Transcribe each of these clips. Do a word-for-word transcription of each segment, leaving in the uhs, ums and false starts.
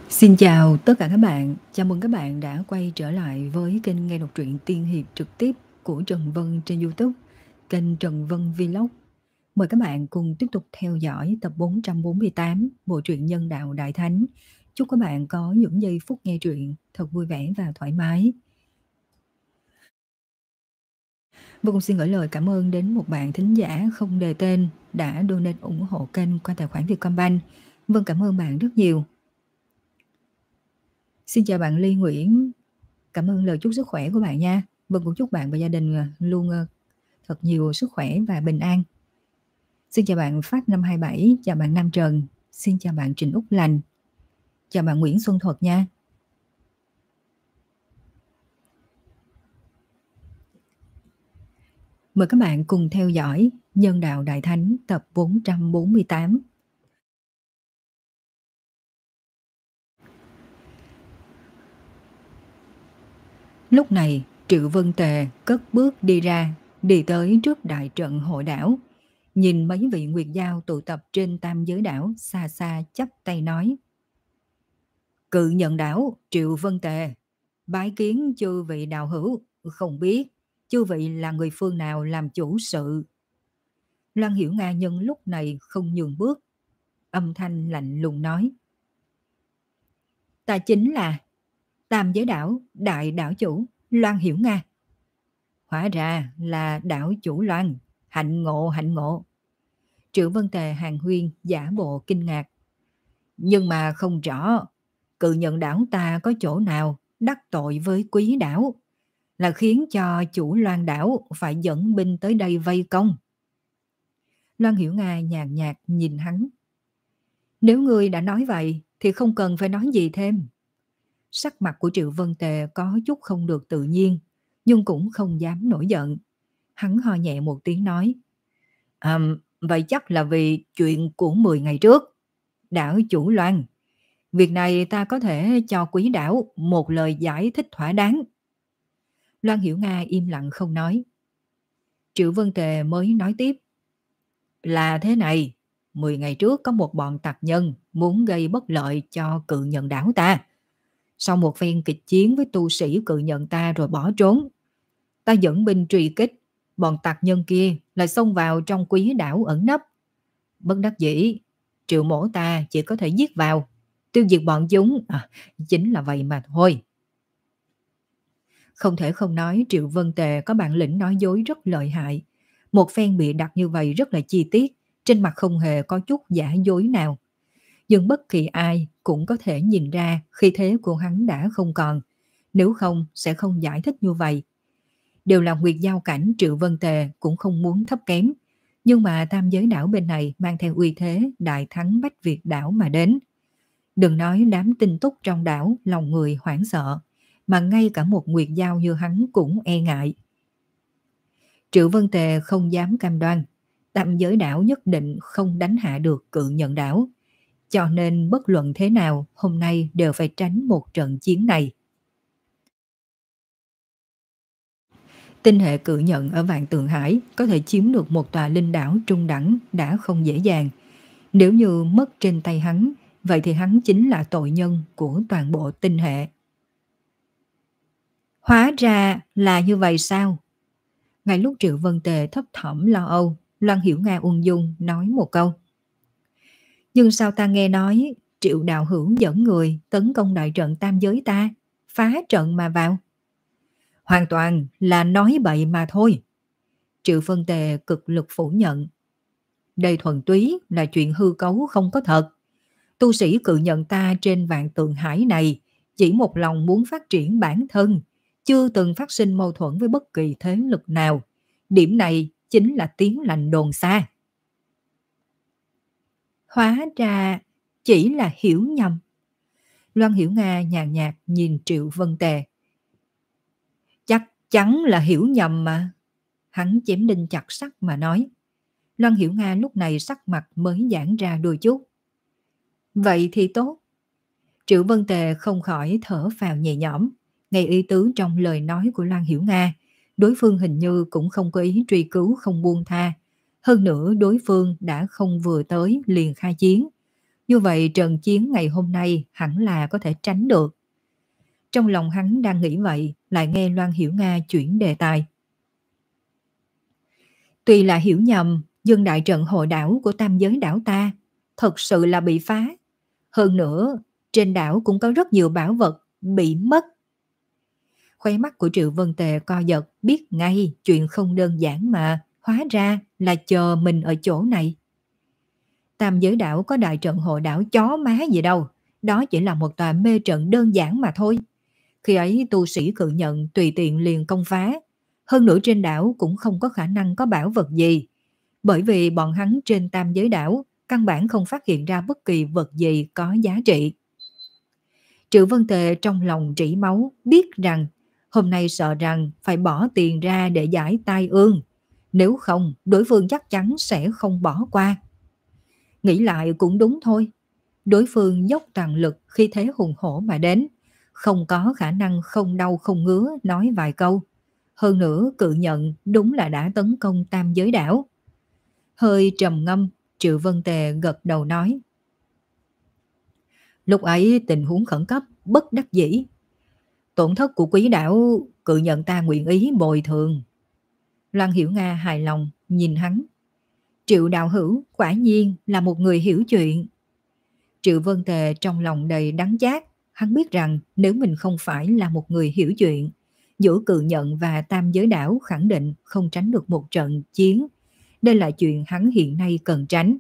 Xin chào tất cả các bạn, chào mừng các bạn đã quay trở lại với kênh nghe đọc truyện tiên hiệp trực tiếp của Trần Vân trên YouTube, kênh Trần Vân Vlog. Mời các bạn cùng tiếp tục theo dõi tập bốn trăm bốn mươi tám bộ truyện Nhân Đạo Đại Thánh. Chúc các bạn có những giây phút nghe truyện thật vui vẻ và thoải mái. Vô cùng xin gửi lời cảm ơn đến một bạn thính giả không đề tên đã donate ủng hộ kênh qua tài khoản Vietcombank. Vâng, cảm ơn bạn rất nhiều. Xin chào bạn Ly Nguyễn, cảm ơn lời chúc sức khỏe của bạn nha. Vâng, cũng chúc bạn và gia đình luôn thật nhiều sức khỏe và bình an. Xin chào bạn Phát năm hai bảy, chào bạn Nam Trần, xin chào bạn Trịnh Úc Lành, chào bạn Nguyễn Xuân Thuật nha. Mời các bạn cùng theo dõi Nhân Đạo Đại Thánh tập bốn trăm bốn mươi tám. Lúc này, Triệu Vân Tề cất bước đi ra, đi tới trước đại trận hội đảo. Nhìn mấy vị nguyệt giao tụ tập trên tam giới đảo, xa xa chắp tay nói: Cự nhận đảo, Triệu Vân Tề, bái kiến chư vị đạo hữu, không biết chư vị là người phương nào làm chủ sự. Loan Hiểu Nga nhân lúc này không nhường bước, âm thanh lạnh lùng nói: Ta chính là tam giới đảo đại đảo chủ Loan Hiểu Nga. Hóa ra là đảo chủ Loan, hạnh ngộ hạnh ngộ. Triệu Vân Tề hàng huyên giả bộ kinh ngạc. Nhưng mà không rõ, cự nhận đảo ta có chỗ nào đắc tội với quý đảo, là khiến cho chủ Loan đảo phải dẫn binh tới đây vây công. Loan Hiểu Nga nhàn nhạt nhìn hắn. Nếu ngươi đã nói vậy thì không cần phải nói gì thêm. Sắc mặt của Triệu Vân Tề có chút không được tự nhiên, nhưng cũng không dám nổi giận. Hắn ho nhẹ một tiếng nói: À, vậy chắc là vì chuyện của mười ngày trước. Đảo chủ Loan, việc này ta có thể cho quý đảo một lời giải thích thỏa đáng. Loan Hiểu Nga im lặng không nói. Triệu Vân Tề mới nói tiếp: Là thế này, mười ngày trước có một bọn tặc nhân muốn gây bất lợi cho cự nhận đảo ta. Sau một phen kịch chiến với tu sĩ cự nhận ta rồi bỏ trốn. Ta dẫn binh truy kích, bọn tặc nhân kia lại xông vào trong quý đảo ẩn nấp. Bất đắc dĩ, Triệu mổ ta chỉ có thể giết vào, tiêu diệt bọn chúng, à, chính là vậy mà thôi. Không thể không nói Triệu Vân Tề có bản lĩnh nói dối rất lợi hại. Một phen bịa đặt như vậy rất là chi tiết, trên mặt không hề có chút giả dối nào. Nhưng bất kỳ ai cũng có thể nhìn ra khi thế của hắn đã không còn, nếu không sẽ không giải thích như vậy. Đều là nguyệt giao cảnh, Triệu Vân Tề cũng không muốn thấp kém, nhưng mà tam giới đảo bên này mang theo uy thế đại thắng Bách Việt đảo mà đến. Đừng nói đám tinh túc trong đảo lòng người hoảng sợ, mà ngay cả một nguyệt giao như hắn cũng e ngại. Triệu Vân Tề không dám cam đoan tam giới đảo nhất định không đánh hạ được cự nhận đảo, cho nên bất luận thế nào hôm nay đều phải tránh một trận chiến này. Tinh hệ cự nhận ở Vạn Tượng Hải có thể chiếm được một tòa linh đảo trung đẳng đã không dễ dàng. Nếu như mất trên tay hắn, vậy thì hắn chính là tội nhân của toàn bộ tinh hệ. Hóa ra là như vậy sao? Ngay lúc Triệu Vân Tề thấp thỏm lo âu, Loan Hiểu Nga ung dung nói một câu. Nhưng sao ta nghe nói Triệu đạo hữu dẫn người tấn công đại trận tam giới ta, phá trận mà vào? Hoàn toàn là nói bậy mà thôi. Triệu Vân Tề cực lực phủ nhận. Đây thuần túy là chuyện hư cấu không có thật. Tu sĩ cự nhận ta trên Vạn Tượng Hải này chỉ một lòng muốn phát triển bản thân, chưa từng phát sinh mâu thuẫn với bất kỳ thế lực nào. Điểm này chính là tiếng lành đồn xa. Hóa ra chỉ là hiểu nhầm. Loan Hiểu Nga nhàn nhạt nhìn Triệu Vân Tề. Chắc chắn là hiểu nhầm mà. Hắn chém đinh chặt sắt mà nói. Loan Hiểu Nga lúc này sắc mặt mới giãn ra đôi chút. Vậy thì tốt. Triệu Vân Tề không khỏi thở phào nhẹ nhõm. Ngay ý tứ trong lời nói của Loan Hiểu Nga, đối phương hình như cũng không có ý truy cứu không buông tha. Hơn nữa đối phương đã không vừa tới liền khai chiến. Như vậy trận chiến ngày hôm nay hẳn là có thể tránh được. Trong lòng hắn đang nghĩ vậy, lại nghe Loan Hiểu Nga chuyển đề tài. Tuy là hiểu nhầm, nhưng đại trận hội đảo của tam giới đảo ta thật sự là bị phá. Hơn nữa, trên đảo cũng có rất nhiều bảo vật bị mất. Khóe mắt của Triệu Vân Tề co giật, biết ngay chuyện không đơn giản mà, hóa ra là chờ mình ở chỗ này. Tam giới đảo có đại trận hội đảo chó má gì đâu, đó chỉ là một tòa mê trận đơn giản mà thôi. Khi ấy tu sĩ cự nhận tùy tiện liền công phá, hơn nữa trên đảo cũng không có khả năng có bảo vật gì, bởi vì bọn hắn trên tam giới đảo căn bản không phát hiện ra bất kỳ vật gì có giá trị. Triệu Vân Tề trong lòng trĩ máu, biết rằng hôm nay sợ rằng phải bỏ tiền ra để giải tai ương, nếu không đối phương chắc chắn sẽ không bỏ qua. Nghĩ lại cũng đúng thôi, đối phương dốc toàn lực khi thế hùng hổ mà đến, không có khả năng không đau không ngứa nói vài câu. Hơn nữa cự nhận đúng là đã tấn công tam giới đảo. Hơi trầm ngâm, Triệu Vân Tề gật đầu nói. Lúc ấy tình huống khẩn cấp, bất đắc dĩ. Tổn thất của quý đảo, cự nhận ta nguyện ý bồi thường. Loan Hiểu Nga hài lòng nhìn hắn. Triệu đạo hữu quả nhiên là một người hiểu chuyện. Triệu Vân Tề trong lòng đầy đắng chát. Hắn biết rằng nếu mình không phải là một người hiểu chuyện, giữa cự nhận và tam giới đảo khẳng định không tránh được một trận chiến. Đây là chuyện hắn hiện nay cần tránh.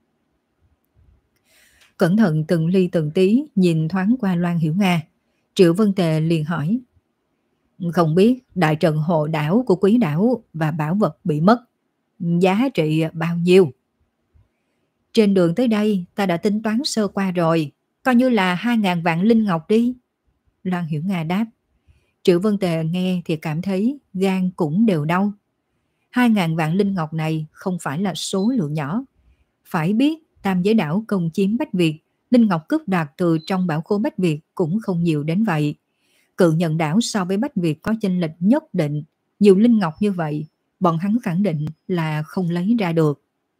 Cẩn thận từng ly từng tí nhìn thoáng qua Loan Hiểu Nga, Triệu Vân Tề liền hỏi. Không biết đại trận hồ đảo của quý đảo và bảo vật bị mất, giá trị bao nhiêu? Trên đường tới đây ta đã tính toán sơ qua rồi, coi như là hai ngàn vạn linh ngọc đi. Loan Hiểu Nga đáp. Triệu Vân Tề nghe thì cảm thấy gan cũng đều đau. Hai ngàn vạn linh ngọc này không phải là số lượng nhỏ. Phải biết tam giới đảo công chiếm Bách Việt, linh ngọc cướp đoạt từ trong bảo khố Bách Việt cũng không nhiều đến vậy. Cự nhận đảo so với Bách Việt có chênh lệch nhất định, nhiều linh ngọc như vậy, bọn hắn khẳng định là không lấy ra được.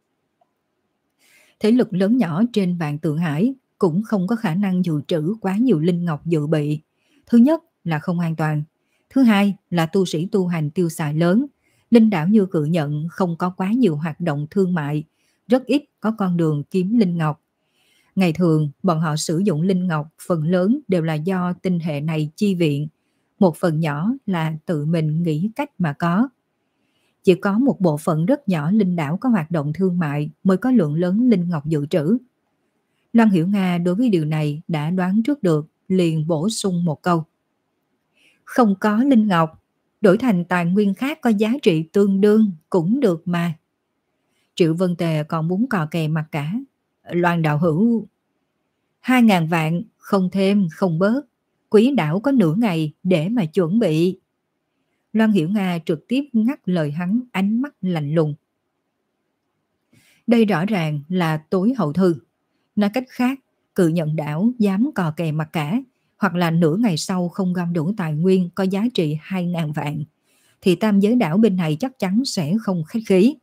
Thế lực lớn nhỏ trên vạn Tượng Hải cũng không có khả năng dự trữ quá nhiều linh ngọc dự bị. Thứ nhất là không an toàn. Thứ hai là tu sĩ tu hành tiêu xài lớn. Linh đảo như cự nhận không có quá nhiều hoạt động thương mại, rất ít có con đường kiếm linh ngọc. Ngày thường bọn họ sử dụng linh ngọc phần lớn đều là do tinh hệ này chi viện, một phần nhỏ là tự mình nghĩ cách mà có. Chỉ có một bộ phận rất nhỏ linh đảo có hoạt động thương mại mới có lượng lớn linh ngọc dự trữ. Loan Hiểu Nga đối với điều này đã đoán trước được, liền bổ sung một câu. Không có linh ngọc, đổi thành tài nguyên khác có giá trị tương đương cũng được mà. Triệu Vân Tề còn muốn cò kè mặt cả. Loan đạo hữu, hai ngàn vạn không thêm không bớt, quý đảo có nửa ngày để mà chuẩn bị. Loan Hiểu Nga trực tiếp ngắt lời hắn, ánh mắt lạnh lùng. Đây rõ ràng là tối hậu thư. Nói cách khác, cự nhận đảo dám cò kè mặt cả, hoặc là nửa ngày sau không gom đủ tài nguyên có giá trị hai ngàn vạn, thì tam giới đảo bên này chắc chắn sẽ không khách khí.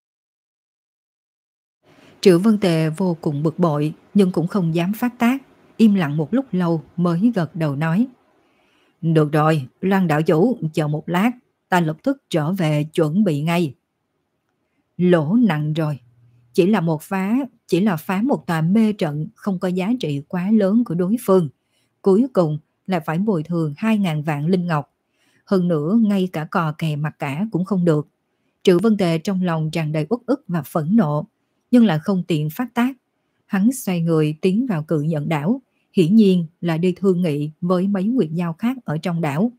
Triệu Vân Tề vô cùng bực bội, nhưng cũng không dám phát tác, im lặng một lúc lâu mới gật đầu nói. Được rồi, Loan đạo chủ, chờ một lát, ta lập tức trở về chuẩn bị ngay. Lỗ nặng rồi, chỉ là một phá, chỉ là phá một tòa mê trận không có giá trị quá lớn của đối phương. Cuối cùng là phải bồi thường hai ngàn vạn linh ngọc. Hơn nữa ngay cả cò kè mặt cả cũng không được. Triệu Vân Tề trong lòng tràn đầy uất ức và phẫn nộ, nhưng là không tiện phát tác. Hắn xoay người tiến vào cự nhận đảo, hiển nhiên là đi thương nghị với mấy nguyệt giao khác ở trong đảo.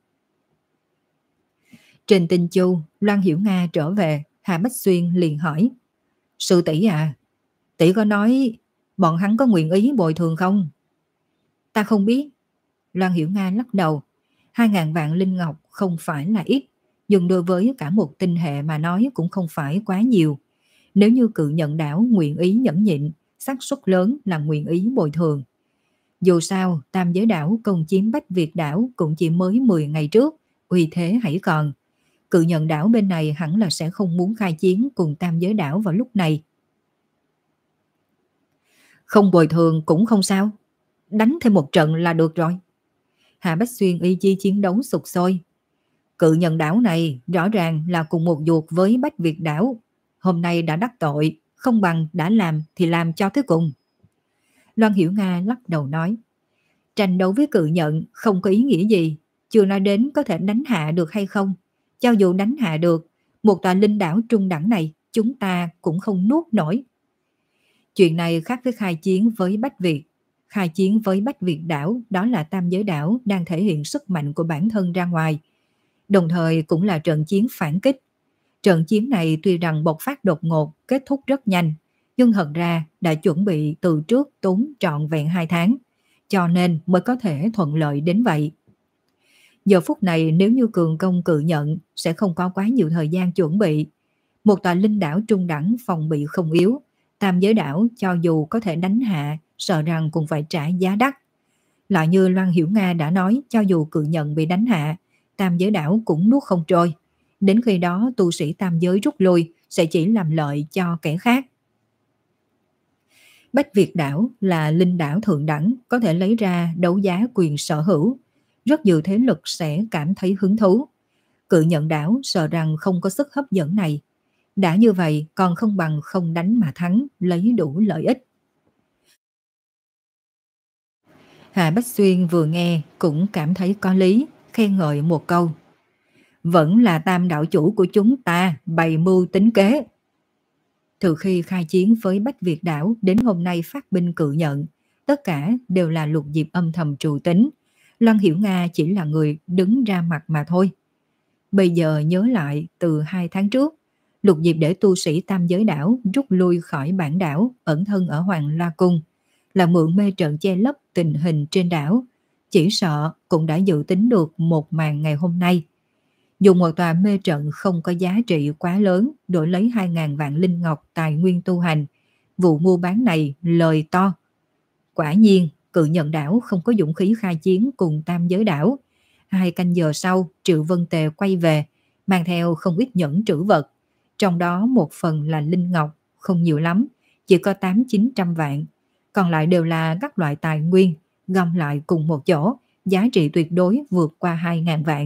Trên Tinh Chu, Loan Hiểu Nga trở về, Hà Bách Xuyên liền hỏi. Sư tỷ à, tỷ có nói bọn hắn có nguyện ý bồi thường không? Ta không biết. Loan Hiểu Nga lắc đầu. Hai ngàn vạn linh ngọc không phải là ít, nhưng đối với cả một tinh hệ mà nói cũng không phải quá nhiều. Nếu như cự nhận đảo nguyện ý nhẫn nhịn, xác suất lớn là nguyện ý bồi thường. Dù sao, tam giới đảo công chiếm Bách Việt đảo cũng chỉ mới mười ngày trước, uy thế hãy còn. Cự nhận đảo bên này hẳn là sẽ không muốn khai chiến cùng tam giới đảo vào lúc này. Không bồi thường cũng không sao, đánh thêm một trận là được rồi. Hạ Bách Xuyên ý chí chiến đấu sục sôi. Cự Nhận đảo này rõ ràng là cùng một ruột với Bách Việt đảo. Hôm nay đã đắc tội, không bằng đã làm thì làm cho tới cùng. Loan Hiểu Nga lắc đầu nói, tranh đấu với Cự Nhận không có ý nghĩa gì, chưa nói đến có thể đánh hạ được hay không. Cho dù đánh hạ được, một tòa linh đảo trung đẳng này chúng ta cũng không nuốt nổi. Chuyện này khác với khai chiến với Bách Việt. Khai chiến với Bách Việt đảo đó là tam giới đảo đang thể hiện sức mạnh của bản thân ra ngoài, đồng thời cũng là trận chiến phản kích. Trận chiến này tuy rằng bộc phát đột ngột, kết thúc rất nhanh, nhưng thật ra đã chuẩn bị từ trước tốn trọn vẹn hai tháng, cho nên mới có thể thuận lợi đến vậy. Giờ phút này nếu như cường công Cự Nhận sẽ không có quá nhiều thời gian chuẩn bị. Một tòa linh đảo trung đẳng phòng bị không yếu, tam giới đảo cho dù có thể đánh hạ, sợ rằng cũng phải trả giá đắt. Lại như Loan Hiểu Nga đã nói, cho dù Cự Nhận bị đánh hạ, tam giới đảo cũng nuốt không trôi. Đến khi đó tu sĩ tam giới rút lui sẽ chỉ làm lợi cho kẻ khác. Bách Việt đảo là linh đảo thượng đẳng, có thể lấy ra đấu giá quyền sở hữu. Rất nhiều thế lực sẽ cảm thấy hứng thú. Cự Nhận đảo sợ rằng không có sức hấp dẫn này. Đã như vậy còn không bằng không đánh mà thắng, lấy đủ lợi ích. Hạ Bách Xuyên vừa nghe cũng cảm thấy có lý, khen ngợi một câu. Vẫn là tam đạo chủ của chúng ta bày mưu tính kế. Từ khi khai chiến với Bách Việt đảo đến hôm nay phát binh Cự Nhận, tất cả đều là Lục Diệp âm thầm trù tính. Loan Hiểu Nga chỉ là người đứng ra mặt mà thôi. Bây giờ nhớ lại từ hai tháng trước, Lục Diệp để tu sĩ tam giới đảo rút lui khỏi bản đảo, ẩn thân ở Hoàng La Cung, là mượn mê trận che lấp tình hình trên đảo. Chỉ sợ cũng đã dự tính được một màn ngày hôm nay. Dùng một tòa mê trận không có giá trị quá lớn đổi lấy hai ngàn vạn linh ngọc tài nguyên tu hành. Vụ mua bán này lời to. Quả nhiên, Cự Nhận đảo không có dũng khí khai chiến cùng tam giới đảo. Hai canh giờ sau, Triệu Vân Tề quay về, mang theo không ít nhẫn trữ vật. Trong đó một phần là linh ngọc, không nhiều lắm, chỉ có tám chín trăm vạn. Còn lại đều là các loại tài nguyên, gom lại cùng một chỗ, giá trị tuyệt đối vượt qua hai ngàn vạn.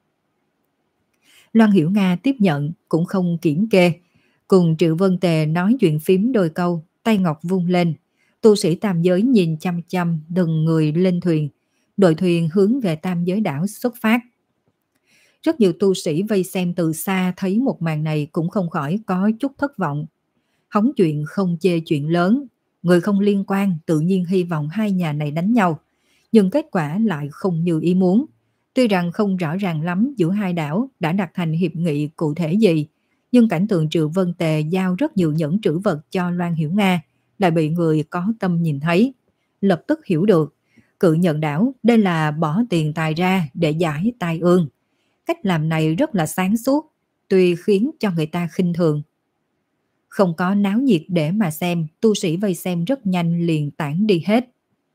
Loan Hiểu Nga tiếp nhận, cũng không kiểm kê. Cùng Triệu Vân Tề nói chuyện phím đôi câu, tay ngọc vung lên. Tu sĩ tam giới nhìn chăm chăm từng người lên thuyền. Đội thuyền hướng về tam giới đảo xuất phát. Rất nhiều tu sĩ vây xem từ xa thấy một màn này cũng không khỏi có chút thất vọng. Hóng chuyện không chê chuyện lớn, người không liên quan tự nhiên hy vọng hai nhà này đánh nhau. Nhưng kết quả lại không như ý muốn. Tuy rằng không rõ ràng lắm giữa hai đảo đã đặt thành hiệp nghị cụ thể gì, nhưng cảnh tượng Triệu Vân Tề giao rất nhiều nhẫn trữ vật cho Loan Hiểu Nga lại bị người có tâm nhìn thấy. Lập tức hiểu được, Cự Nhận đảo đây là bỏ tiền tài ra để giải tai ương. Cách làm này rất là sáng suốt, tuy khiến cho người ta khinh thường. Không có náo nhiệt để mà xem, tu sĩ vây xem rất nhanh liền tản đi hết.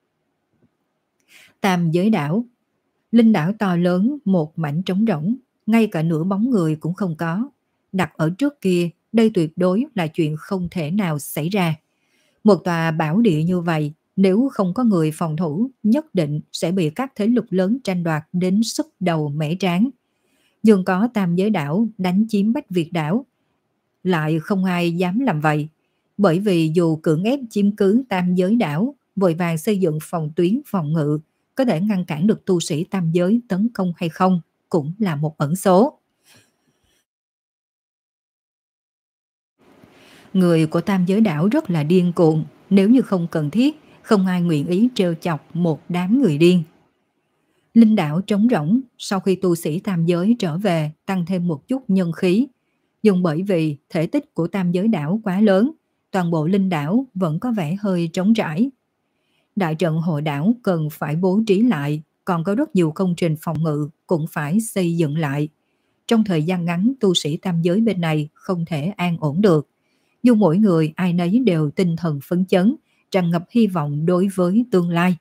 Tam giới đảo, linh đảo to lớn, một mảnh trống rỗng, ngay cả nửa bóng người cũng không có. Đặt ở trước kia, đây tuyệt đối là chuyện không thể nào xảy ra. Một tòa bảo địa như vậy, nếu không có người phòng thủ, nhất định sẽ bị các thế lực lớn tranh đoạt đến sức đầu mẻ trán. Nhưng có tam giới đảo đánh chiếm Bách Việt đảo, lại không ai dám làm vậy. Bởi vì dù cưỡng ép chiếm cứ tam giới đảo, vội vàng xây dựng phòng tuyến phòng ngự, có thể ngăn cản được tu sĩ tam giới tấn công hay không, cũng là một ẩn số. Người của tam giới đảo rất là điên cuồng, nếu như không cần thiết, không ai nguyện ý trêu chọc một đám người điên. Linh đảo trống rỗng, sau khi tu sĩ tam giới trở về, tăng thêm một chút nhân khí. Nhưng bởi vì thể tích của tam giới đảo quá lớn, toàn bộ linh đảo vẫn có vẻ hơi trống trải. Đại trận hội đảo cần phải bố trí lại, còn có rất nhiều công trình phòng ngự cũng phải xây dựng lại. Trong thời gian ngắn, tu sĩ tam giới bên này không thể an ổn được. Dù mỗi người ai nấy đều tinh thần phấn chấn, tràn ngập hy vọng đối với tương lai.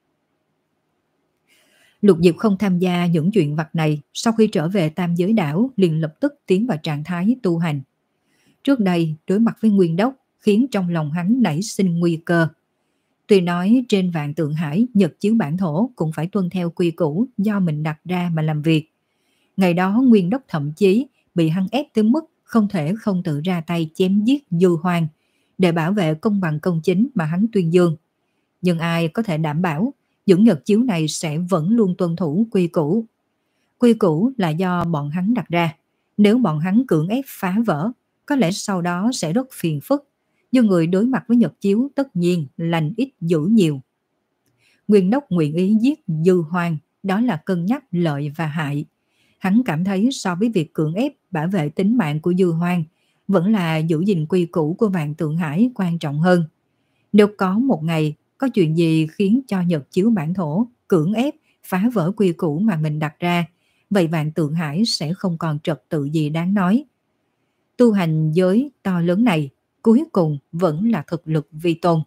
Lục Diệp không tham gia những chuyện vặt này, sau khi trở về tam giới đảo liền lập tức tiến vào trạng thái tu hành. Trước đây đối mặt với Nguyên Đốc khiến trong lòng hắn nảy sinh nguy cơ. Tuy nói trên Vạn Tượng Hải nhật chiếu bản thổ cũng phải tuân theo quy củ do mình đặt ra mà làm việc. Ngày đó Nguyên Đốc thậm chí bị hắn ép tới mức không thể không tự ra tay chém giết Dư Hoang để bảo vệ công bằng công chính mà hắn tuyên dương. Nhưng ai có thể đảm bảo những nhật chiếu này sẽ vẫn luôn tuân thủ quy củ. Quy củ là do bọn hắn đặt ra. Nếu bọn hắn cưỡng ép phá vỡ, có lẽ sau đó sẽ rất phiền phức. Nhưng người đối mặt với nhật chiếu tất nhiên lành ít dữ nhiều. Nguyên Đốc nguyện ý giết Dư Hoang, đó là cân nhắc lợi và hại. Hắn cảm thấy so với việc cưỡng ép bảo vệ tính mạng của Dư Hoang, vẫn là giữ gìn quy củ của Vạn Tượng Hải quan trọng hơn. Nếu có một ngày có chuyện gì khiến cho nhật chiếu bản thổ cưỡng ép phá vỡ quy củ mà mình đặt ra, vậy Vạn Tượng Hải sẽ không còn trật tự gì đáng nói. Tu hành giới to lớn này cuối cùng vẫn là thực lực vi tôn.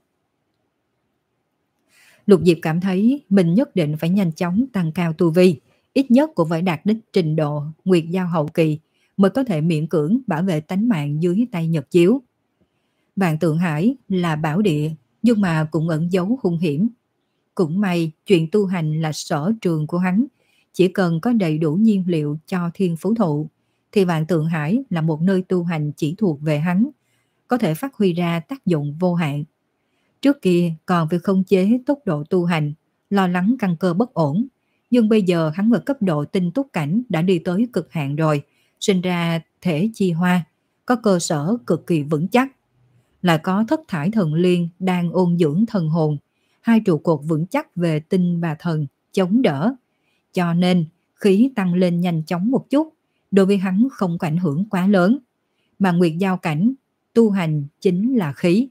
Lục Diệp cảm thấy mình nhất định phải nhanh chóng tăng cao tu vi, ít nhất cũng phải đạt đến trình độ Nguyệt Giao hậu kỳ mới có thể miễn cưỡng bảo vệ tánh mạng dưới tay nhật chiếu. Vạn Tượng Hải là bảo địa nhưng mà cũng ẩn giấu hung hiểm. Cũng may chuyện tu hành là sở trường của hắn, chỉ cần có đầy đủ nhiên liệu cho thiên phú thụ thì Vạn Tượng Hải là một nơi tu hành chỉ thuộc về hắn, có thể phát huy ra tác dụng vô hạn. Trước kia còn phải khống chế tốc độ tu hành, lo lắng căn cơ bất ổn, nhưng bây giờ hắn ở cấp độ tinh túc cảnh đã đi tới cực hạn rồi, sinh ra thể chi hoa, có cơ sở cực kỳ vững chắc. Lại có thất thải thần liên đang ôn dưỡng thần hồn, hai trụ cột vững chắc về tinh và thần, chống đỡ. Cho nên khí tăng lên nhanh chóng một chút, đối với hắn không có ảnh hưởng quá lớn. Mà Nguyệt Giao cảnh, tu hành chính là khí.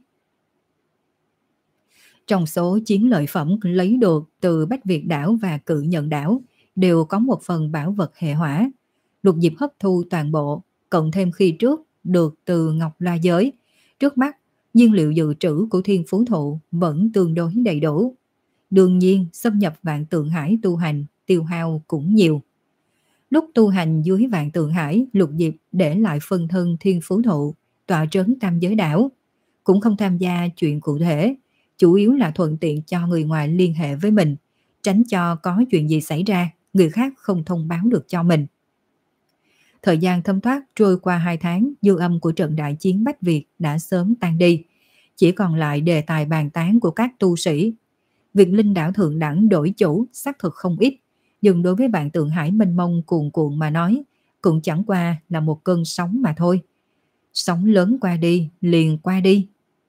Trong số chiến lợi phẩm lấy được từ Bách Việt đảo và Cự Nhận đảo đều có một phần bảo vật hệ hỏa. Lục Diệp hấp thu toàn bộ, cộng thêm khi trước được từ Ngọc La Giới. Trước mắt, nhiên liệu dự trữ của thiên phú thụ vẫn tương đối đầy đủ. Đương nhiên, xâm nhập Vạn Tượng Hải tu hành, tiêu hao cũng nhiều. Lúc tu hành dưới Vạn Tượng Hải, Lục Diệp để lại phân thân thiên phú thụ, tọa trấn tam giới đảo. Cũng không tham gia chuyện cụ thể, chủ yếu là thuận tiện cho người ngoài liên hệ với mình, tránh cho có chuyện gì xảy ra, người khác không thông báo được cho mình. Thời gian thấm thoát trôi qua hai tháng, dư âm của trận đại chiến Bách Việt đã sớm tan đi, chỉ còn lại đề tài bàn tán của các tu sĩ. Việc linh đảo thượng đẳng đổi chủ xác thực không ít, nhưng đối với Vạn Tượng Hải mênh mông cuồn cuộn mà nói, cũng chẳng qua là một cơn sóng mà thôi. Sóng lớn qua đi, liền qua đi.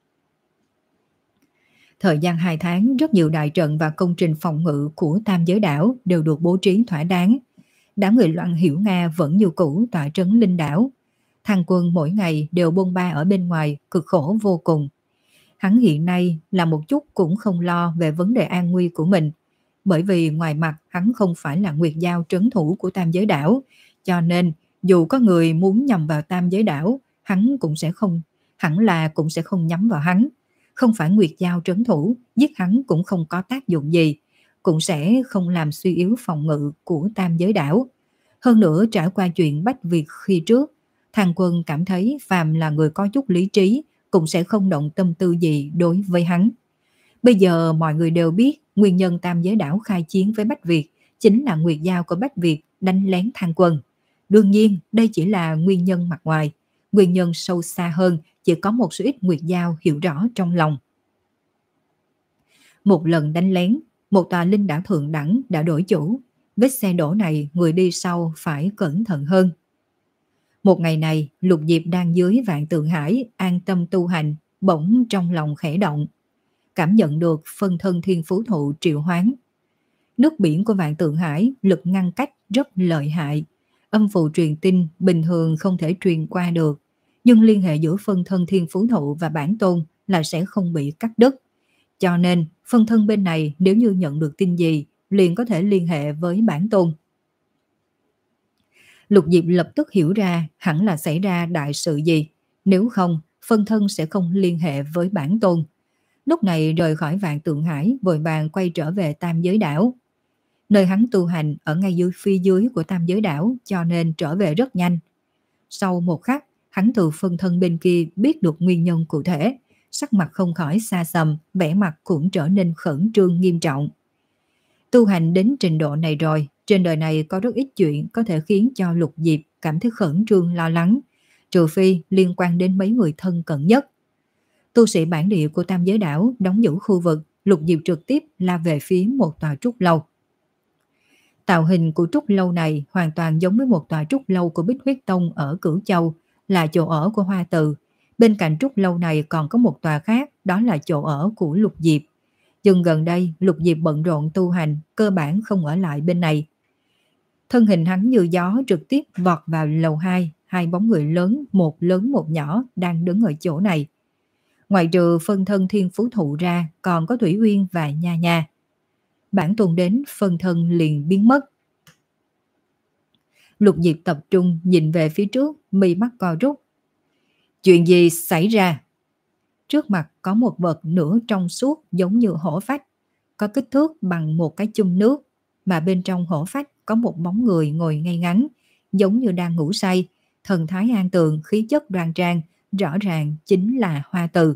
Thời gian hai tháng, rất nhiều đại trận và công trình phòng ngự của tam giới đảo đều được bố trí thỏa đáng. Đám người Loan Hiểu Nga vẫn như cũ tọa trấn linh đảo. Thằng Quân mỗi ngày đều bôn ba ở bên ngoài, cực khổ vô cùng. Hắn hiện nay là một chút cũng không lo về vấn đề an nguy của mình, bởi vì ngoài mặt hắn không phải là Nguyệt Giao trấn thủ của tam giới đảo, cho nên dù có người muốn nhằm vào tam giới đảo, hắn cũng sẽ không, hẳn là cũng sẽ không nhắm vào hắn. Không phải Nguyệt Giao trấn thủ, giết hắn cũng không có tác dụng gì, cũng sẽ không làm suy yếu phòng ngự của tam giới đảo. Hơn nữa trải qua chuyện Bách Việt khi trước, Thằng Quân cảm thấy phàm là người có chút lý trí cũng sẽ không động tâm tư gì đối với hắn. Bây giờ mọi người đều biết nguyên nhân tam giới đảo khai chiến với Bách Việt chính là Nguyệt Giao của Bách Việt đánh lén Thằng Quân. Đương nhiên đây chỉ là nguyên nhân mặt ngoài, nguyên nhân sâu xa hơn chỉ có một số ít Nguyệt Giao hiểu rõ trong lòng. Một lần đánh lén, một tòa linh đảo thượng đẳng đã đổi chủ, vết xe đổ này người đi sau phải cẩn thận hơn. Một ngày này, Lục Diệp đang dưới Vạn Tượng Hải an tâm tu hành, bỗng trong lòng khẽ động, cảm nhận được phân thân thiên phú thụ triệu hoán. Nước biển của Vạn Tượng Hải lực ngăn cách rất lợi hại, âm phù truyền tin bình thường không thể truyền qua được, nhưng liên hệ giữa phân thân thiên phú thụ và bản tôn là sẽ không bị cắt đứt. Cho nên phân thân bên này nếu như nhận được tin gì liền có thể liên hệ với bản tôn. Lục Diệp lập tức hiểu ra hẳn là xảy ra đại sự gì, nếu không phân thân sẽ không liên hệ với bản tôn. Lúc này rời khỏi Vạn Tượng Hải, vội vàng quay trở về tam giới đảo. Nơi hắn tu hành ở ngay dưới phía dưới của tam giới đảo, cho nên trở về rất nhanh. Sau một khắc, hắn từ phân thân bên kia biết được nguyên nhân cụ thể, sắc mặt không khỏi xa xăm, vẻ mặt cũng trở nên khẩn trương nghiêm trọng. Tu hành đến trình độ này rồi, trên đời này có rất ít chuyện có thể khiến cho Lục Diệp cảm thấy khẩn trương lo lắng, trừ phi liên quan đến mấy người thân cận nhất. Tu sĩ bản địa của Tam Giới Đảo đóng giữ khu vực, Lục Diệp trực tiếp la về phía một tòa trúc lâu. Tạo hình của trúc lâu này hoàn toàn giống với một tòa trúc lâu của Bích Huyết Tông ở Cửu Châu, là chỗ ở của Hoa Từ. Bên cạnh trúc lâu này còn có một tòa khác, đó là chỗ ở của Lục Diệp. Nhưng gần đây Lục Diệp bận rộn tu hành, cơ bản không ở lại bên này. Thân hình hắn như gió trực tiếp vọt vào lầu hai, hai bóng người lớn, một lớn một nhỏ đang đứng ở chỗ này. Ngoài trừ phân thân Thiên Phú Thụ ra, còn có Thủy Uyên và Nha Nha. Bản tôn đến, phân thân liền biến mất. Lục Diệp tập trung nhìn về phía trước, mi mắt co rút. Chuyện gì xảy ra? Trước mặt có một vật nửa trong suốt giống như hổ phách, có kích thước bằng một cái chung nước, mà bên trong hổ phách có một bóng người ngồi ngay ngắn, giống như đang ngủ say, thần thái an tường, khí chất đoan trang, rõ ràng chính là Hoa Từ.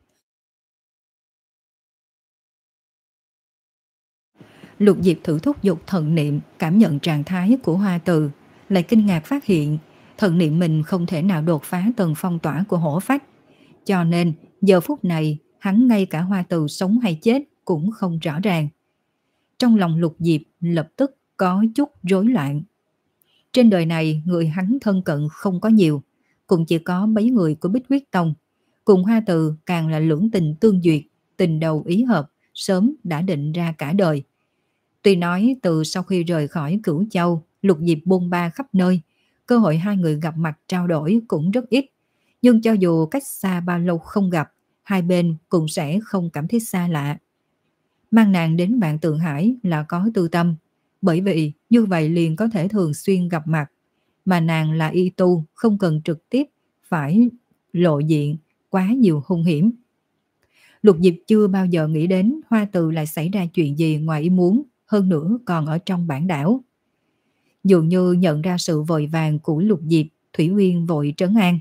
Lục Diệp thử thúc giục thần niệm cảm nhận trạng thái của Hoa Từ, lại kinh ngạc phát hiện thần niệm mình không thể nào đột phá tầng phong tỏa của hổ phách, cho nên giờ phút này hắn ngay cả Hoa Từ sống hay chết cũng không rõ ràng. Trong lòng Lục Diệp lập tức có chút rối loạn. Trên đời này người hắn thân cận không có nhiều, cũng chỉ có mấy người của Bích Huyết Tông, cùng Hoa Từ càng là lưỡng tình tương duyệt, tình đầu ý hợp, sớm đã định ra cả đời. Tuy nói từ sau khi rời khỏi Cửu Châu, Lục Diệp bôn ba khắp nơi, cơ hội hai người gặp mặt trao đổi cũng rất ít, nhưng cho dù cách xa bao lâu không gặp, hai bên cũng sẽ không cảm thấy xa lạ. Mang nàng đến Vạn Tượng Hải là có tư tâm, bởi vì như vậy liền có thể thường xuyên gặp mặt, mà nàng là y tu, không cần trực tiếp phải lộ diện quá nhiều hung hiểm. Lục Diệp chưa bao giờ nghĩ đến Hoa Từ lại xảy ra chuyện gì ngoài ý muốn, hơn nữa còn ở trong bản đảo. Dường như nhận ra sự vội vàng của Lục Diệp, Thủy Uyên vội trấn an.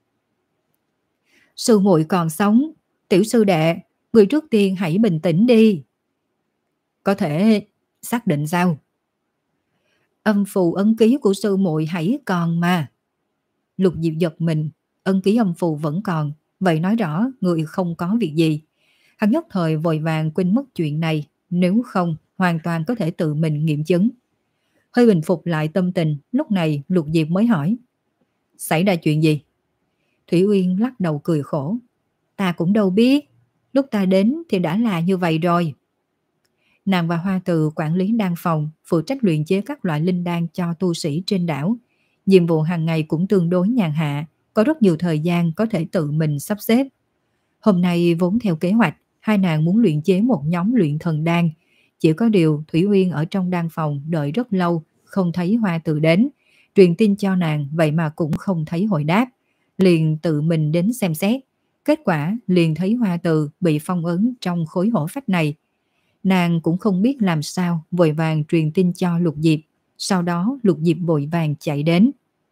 Sư muội còn sống, tiểu sư đệ, người trước tiên hãy bình tĩnh đi. Có thể xác định sao? Âm phù ấn ký của sư muội hãy còn mà. Lục Diệp giật mình, ấn ký âm phù vẫn còn, vậy nói rõ người không có việc gì. Hắn nhất thời vội vàng quên mất chuyện này, nếu không hoàn toàn có thể tự mình nghiệm chứng. Hơi bình phục lại tâm tình, lúc này Lục Diệp mới hỏi. Xảy ra chuyện gì? Thủy Uyên lắc đầu cười khổ. Ta cũng đâu biết, lúc ta đến thì đã là như vậy rồi. Nàng và Hoa Từ quản lý đan phòng, phụ trách luyện chế các loại linh đan cho tu sĩ trên đảo. Nhiệm vụ hàng ngày cũng tương đối nhàn hạ, có rất nhiều thời gian có thể tự mình sắp xếp. Hôm nay vốn theo kế hoạch, hai nàng muốn luyện chế một nhóm luyện thần đan. Chỉ có điều Thủy Uyên ở trong đan phòng đợi rất lâu, không thấy Hoa Từ đến. Truyền tin cho nàng, vậy mà cũng không thấy hồi đáp. Liền tự mình đến xem xét. Kết quả liền thấy Hoa Từ bị phong ấn trong khối hổ phách này. Nàng cũng không biết làm sao, vội vàng truyền tin cho Lục Diệp. Sau đó Lục Diệp vội vàng chạy đến.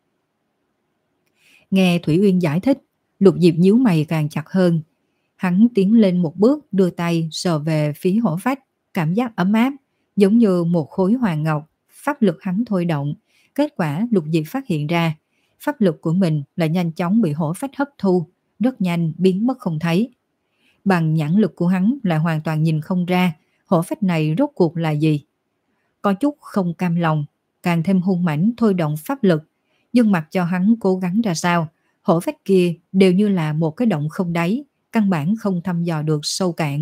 Nghe Thủy Uyên giải thích, Lục Diệp nhíu mày càng chặt hơn. Hắn tiến lên một bước, đưa tay sờ về phía hổ phách, cảm giác ấm áp, giống như một khối hoàng ngọc. Pháp lực hắn thôi động. Kết quả Lục Diệp phát hiện ra, pháp lực của mình lại nhanh chóng bị hổ phách hấp thu, rất nhanh biến mất không thấy. Bằng nhãn lực của hắn lại hoàn toàn nhìn không ra hổ phách này rốt cuộc là gì. Có chút không cam lòng, càng thêm hung mãnh thôi động pháp lực, nhưng mặc cho hắn cố gắng ra sao, hổ phách kia đều như là một cái động không đáy, căn bản không thăm dò được sâu cạn.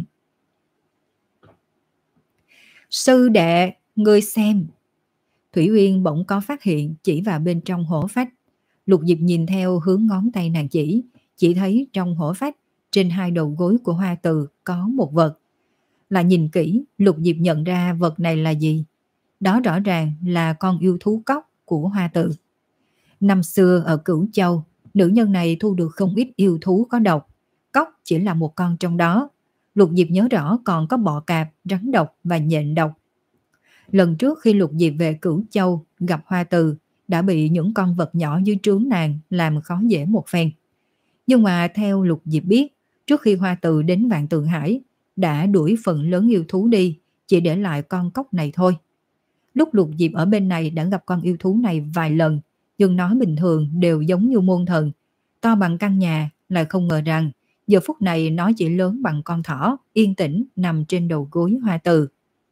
Sư đệ, ngươi xem. Thủy Uyên bỗng có phát hiện chỉ vào bên trong hổ phách. Lục Diệp nhìn theo hướng ngón tay nàng chỉ, chỉ thấy trong hổ phách, trên hai đầu gối của Hoa Từ có một vật. Là nhìn kỹ, Lục Diệp nhận ra vật này là gì. Đó rõ ràng là con yêu thú cóc của Hoa Từ. Năm xưa ở Cửu Châu, nữ nhân này thu được không ít yêu thú có độc. Cóc chỉ là một con trong đó. Lục Diệp nhớ rõ còn có bọ cạp, rắn độc và nhện độc. Lần trước khi Lục Diệp về Cửu Châu gặp Hoa Từ, đã bị những con vật nhỏ dưới trướng nàng làm khó dễ một phen. Nhưng mà theo Lục Diệp biết, Trước khi Hoa Từ đến Vạn Tượng Hải, đã đuổi phần lớn yêu thú đi, chỉ để lại con cóc này thôi. Lúc Lục Diệp ở bên này đã gặp con yêu thú này vài lần, nhưng nó bình thường đều giống như môn thần, to bằng căn nhà, lại không ngờ rằng giờ phút này nó chỉ lớn bằng con thỏ, yên tĩnh nằm trên đầu gối Hoa Từ.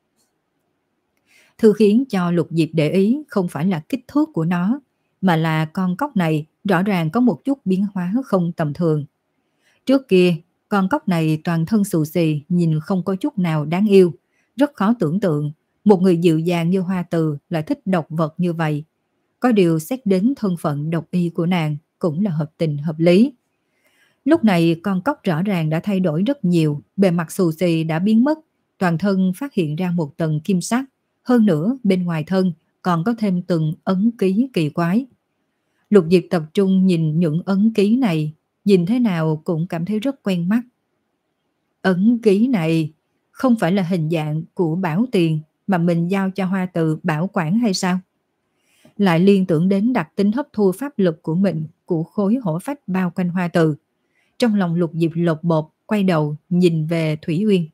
Thứ khiến cho Lục Diệp để ý không phải là kích thước của nó, mà là con cóc này rõ ràng có một chút biến hóa không tầm thường. Trước kia, con cóc này toàn thân xù xì, nhìn không có chút nào đáng yêu, rất khó tưởng tượng một người dịu dàng như Hoa Từ lại thích độc vật như vậy. Có điều xét đến thân phận độc y của nàng cũng là hợp tình hợp lý. Lúc này con cóc rõ ràng đã thay đổi rất nhiều, bề mặt xù xì đã biến mất, toàn thân phát hiện ra một tầng kim sắc, hơn nữa bên ngoài thân còn có thêm từng ấn ký kỳ quái. Lục Diệp tập trung nhìn những ấn ký này, nhìn thế nào cũng cảm thấy rất quen mắt. Ấn ký này không phải là hình dạng của bảo tiền mà mình giao cho Hoa Từ bảo quản hay sao? Lại liên tưởng đến đặc tính hấp thu pháp lực của mình, của khối hổ phách bao quanh Hoa Từ. Trong lòng Lục Diệp lột bột, quay đầu nhìn về Thủy Uyên.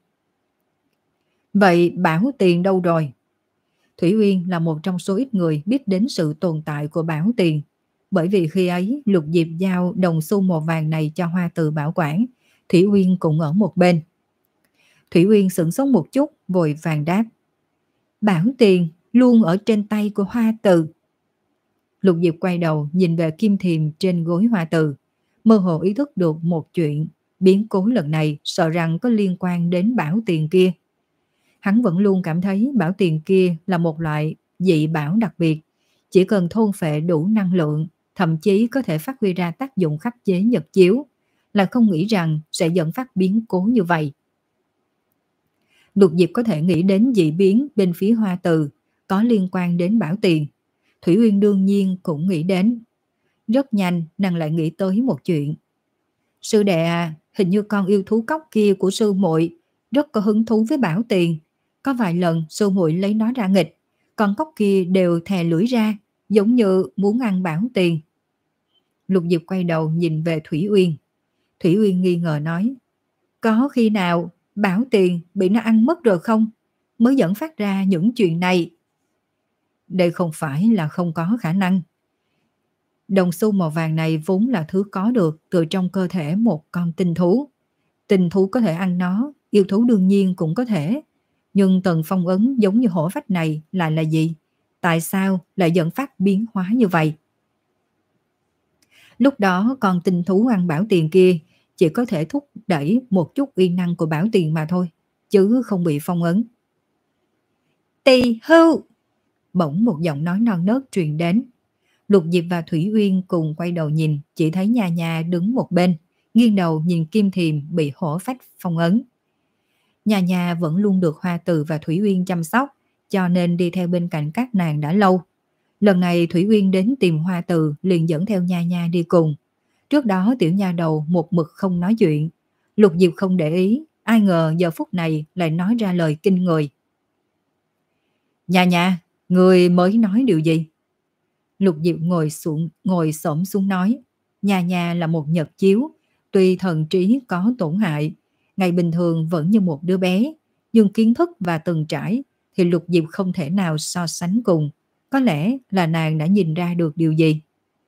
Vậy bảo tiền đâu rồi? Thủy Uyên là một trong số ít người biết đến sự tồn tại của bảo tiền. Bởi vì khi ấy Lục Diệp giao đồng xu màu vàng này cho Hoa Từ bảo quản, Thủy Uyên cũng ở một bên. Thủy Uyên sững sốt một chút, vội vàng đáp. Bảo tiền luôn ở trên tay của Hoa Từ. Lục Diệp quay đầu nhìn về kim thiềm trên gối Hoa Từ, mơ hồ ý thức được một chuyện, biến cố lần này sợ rằng có liên quan đến bảo tiền kia. Hắn vẫn luôn cảm thấy bảo tiền kia là một loại dị bảo đặc biệt, chỉ cần thôn phệ đủ năng lượng, thậm chí có thể phát huy ra tác dụng khắc chế nhật chiếu, là không nghĩ rằng sẽ dẫn phát biến cố như vậy. Lục Diệp có thể nghĩ đến dị biến bên phía Hoa Từ có liên quan đến bảo tiền. Thủy Uyên đương nhiên cũng nghĩ đến. Rất nhanh nàng lại nghĩ tới một chuyện. Sư đệ à, hình như con yêu thú cóc kia của sư muội rất có hứng thú với bảo tiền. Có vài lần sư muội lấy nó ra nghịch, con cóc kia đều thè lưỡi ra, giống như muốn ăn bảo tiền. Lục Diệp quay đầu nhìn về Thủy Uyên. Thủy Uyên nghi ngờ nói, có khi nào bảo tiền bị nó ăn mất rồi không, mới dẫn phát ra những chuyện này? Đây không phải là không có khả năng. Đồng xu màu vàng này vốn là thứ có được từ trong cơ thể một con tinh thú. Tinh thú có thể ăn nó, yêu thú đương nhiên cũng có thể. Nhưng tầng phong ấn giống như hổ phách này lại là gì? Tại sao lại dẫn phát biến hóa như vậy? Lúc đó con tinh thú ăn bảo tiền kia chỉ có thể thúc đẩy một chút uy năng của bảo tiền mà thôi, chứ không bị phong ấn. Tỳ hưu! Bỗng một giọng nói non nớt truyền đến. Lục Diệp và Thủy Uyên cùng quay đầu nhìn, chỉ thấy Nha Nha đứng một bên, nghiêng đầu nhìn kim thiềm bị hổ phách phong ấn. Nha Nha vẫn luôn được Hoa Từ và Thủy Uyên chăm sóc, cho nên đi theo bên cạnh các nàng đã lâu. Lần này Thủy Uyên đến tìm Hoa Từ liền dẫn theo Nha Nha đi cùng. Trước đó tiểu nha đầu một mực không nói chuyện. Lục Diệp không để ý, ai ngờ giờ phút này lại nói ra lời kinh người. Nha Nha, người mới nói điều gì? Lục Diệp ngồi xuống, ngồi xổm xuống nói. Nha Nha là một nhật chiếu, tuy thần trí có tổn hại, ngày bình thường vẫn như một đứa bé, nhưng kiến thức và từng trải thì Lục Diệp không thể nào so sánh cùng. Có lẽ là nàng đã nhìn ra được điều gì.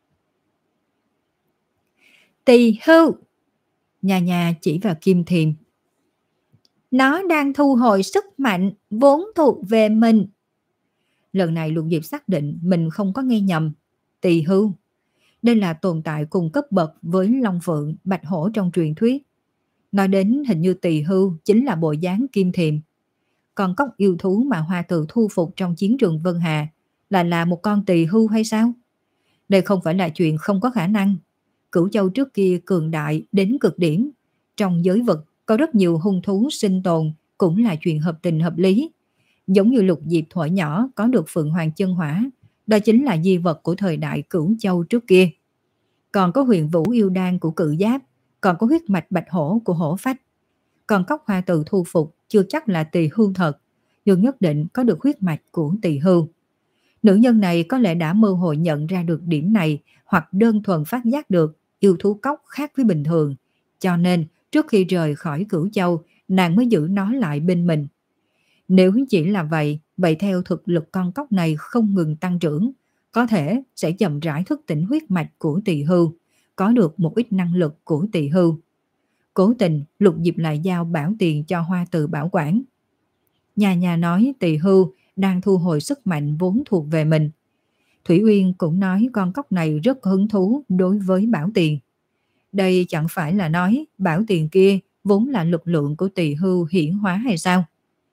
Tỳ hưu! Nha Nha chỉ vào kim thiềm. Nó đang thu hồi sức mạnh vốn thuộc về mình. Lần này Lục Diệp xác định mình không có nghe nhầm. Tỳ hưu. Đây là tồn tại cùng cấp bậc với Long Phượng, Bạch Hổ trong truyền thuyết. Nói đến hình như tỳ hưu chính là bộ dáng kim thiềm. Còn cóc yêu thú mà Hoa Từ thu phục trong chiến trường Vân Hà là là một con tỳ hưu hay sao? Đây không phải là chuyện không có khả năng. Cửu Châu trước kia cường đại đến cực điểm. Trong giới vực có rất nhiều hung thú sinh tồn, cũng là chuyện hợp tình hợp lý. Giống như Lục Diệp thuở nhỏ có được Phượng Hoàng chân hỏa, đó chính là di vật của thời đại Cửu Châu trước kia. Còn có huyền vũ yêu đan của Cự Giáp, còn có huyết mạch bạch hổ của hổ phách. Còn cóc Hoa Từ thu phục chưa chắc là tỳ hưu thật, nhưng nhất định có được huyết mạch của tỳ hưu. Nữ nhân này có lẽ đã mơ hồ nhận ra được điểm này, hoặc đơn thuần phát giác được yêu thú cóc khác với bình thường, cho nên Trước khi rời khỏi Cửu Châu, nàng mới giữ nó lại bên mình. Nếu chỉ là vậy, vậy theo thực lực con cóc này không ngừng tăng trưởng, có thể sẽ chậm rãi thức tỉnh huyết mạch của Tỳ Hưu, có được một ít năng lực của Tỳ Hưu. Cố tình Lục Diệp lại giao bảo tiền cho Hoa Từ bảo quản. Nhà nhà nói Tỳ Hưu đang thu hồi sức mạnh vốn thuộc về mình. Thủy Uyên cũng nói con cóc này rất có hứng thú đối với bảo tiền. Đây chẳng phải là nói bảo tiền kia vốn là lực lượng của Tỳ Hưu hiển hóa hay sao?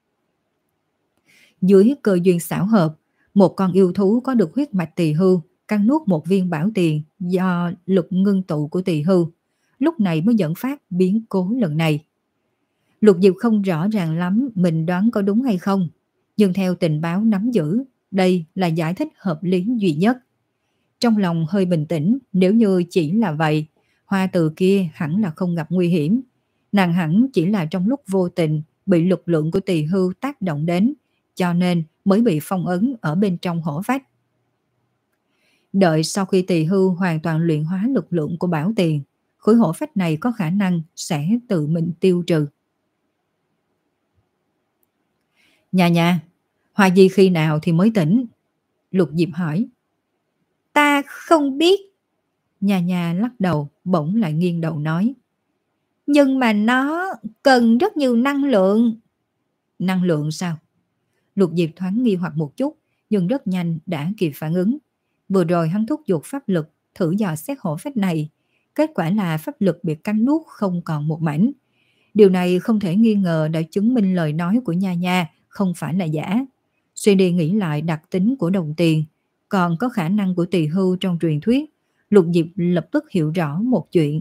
Dưới cơ duyên xảo hợp, một con yêu thú có được huyết mạch Tỳ Hưu cắn nuốt một viên bảo tiền do lực ngưng tụ của Tỳ Hưu, lúc này mới dẫn phát biến cố lần này. Lục Diệp không rõ ràng lắm mình đoán có đúng hay không, nhưng theo tình báo nắm giữ, đây là giải thích hợp lý duy nhất. Trong lòng hơi bình tĩnh, nếu như chỉ là vậy, Hoa Từ kia hẳn là không gặp nguy hiểm. Nàng hẳn chỉ là trong lúc vô tình bị lực lượng của Tỳ Hưu tác động đến, cho nên mới bị phong ấn ở bên trong hổ phách. Đợi sau khi Tỳ Hưu hoàn toàn luyện hóa lực lượng của bảo tiền, khối hổ phách này có khả năng sẽ tự mình tiêu trừ. Nhà nhà, Hoa Di khi nào thì mới tỉnh? Lục Diệp hỏi. Ta không biết. Nhà nhà lắc đầu, bỗng lại nghiêng đầu nói. Nhưng mà nó cần rất nhiều năng lượng. Năng lượng sao? Lục Diệp thoáng nghi hoặc một chút, nhưng rất nhanh đã kịp phản ứng. Vừa rồi hắn thúc giục pháp lực thử dò xét hổ phách này, kết quả là pháp lực bị cắn nuốt không còn một mảnh. Điều này không thể nghi ngờ đã chứng minh lời nói của Nha Nha không phải là giả. Suy đi nghĩ lại đặc tính của đồng tiền, còn có khả năng của Tỳ Hưu trong truyền thuyết, Lục Diệp lập tức hiểu rõ một chuyện.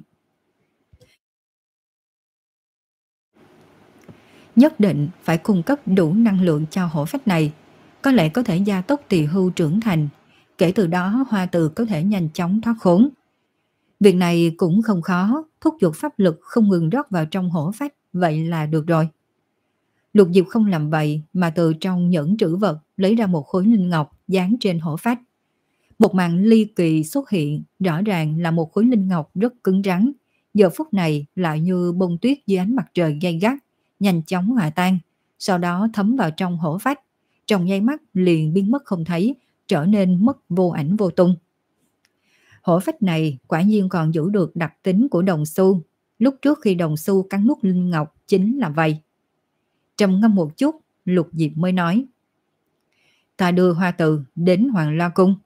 Nhất định phải cung cấp đủ năng lượng cho hổ phách này, có lẽ có thể gia tốc Tỳ Hưu trưởng thành, kể từ đó Hoa Từ có thể nhanh chóng thoát khốn. Việc này cũng không khó, thúc giục pháp lực không ngừng rót vào trong hổ phách, vậy là được rồi. Lục Diệp không làm vậy mà từ trong nhẫn trữ vật lấy ra một khối linh ngọc dán trên hổ phách. Một màn ly kỳ xuất hiện, rõ ràng là một khối linh ngọc rất cứng rắn, giờ phút này lại như bông tuyết dưới ánh mặt trời gay gắt, nhanh chóng hòa tan, sau đó thấm vào trong hổ phách, trong nháy mắt liền biến mất không thấy, trở nên mất vô ảnh vô tung. Hổ phách này quả nhiên còn giữ được đặc tính của đồng xu, lúc trước khi đồng xu cắn nuốt linh ngọc chính là vậy. Trầm ngâm một chút, Lục Diệp mới nói. Ta đưa Hoa Từ đến Hoàng La Cung.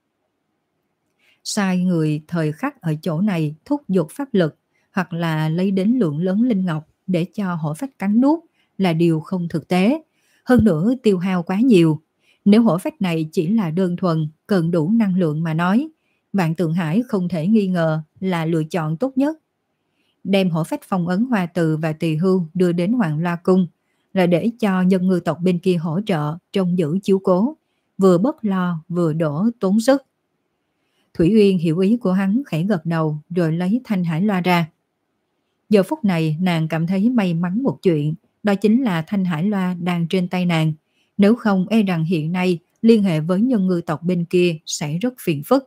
Sai người thời khắc ở chỗ này thúc giục pháp lực, hoặc là lấy đến lượng lớn linh ngọc để cho hổ phách cắn nuốt là điều không thực tế. Hơn nữa tiêu hao quá nhiều. Nếu hổ phách này chỉ là đơn thuần cần đủ năng lượng mà nói, Vạn Tượng Hải không thể nghi ngờ là lựa chọn tốt nhất. Đem hổ phách phong ấn Hoa Từ và Tỳ Hưu đưa đến Hoàng La Cung là để cho nhân ngư tộc bên kia hỗ trợ trông giữ chiếu cố, vừa bất lo vừa đổ tốn sức. Thủy Uyên hiểu ý của hắn, khẽ gật đầu rồi lấy thanh hải loa ra. Giờ phút này nàng cảm thấy may mắn một chuyện, đó chính là thanh hải loa đang trên tay nàng, nếu không e rằng hiện nay liên hệ với nhân ngư tộc bên kia sẽ rất phiền phức.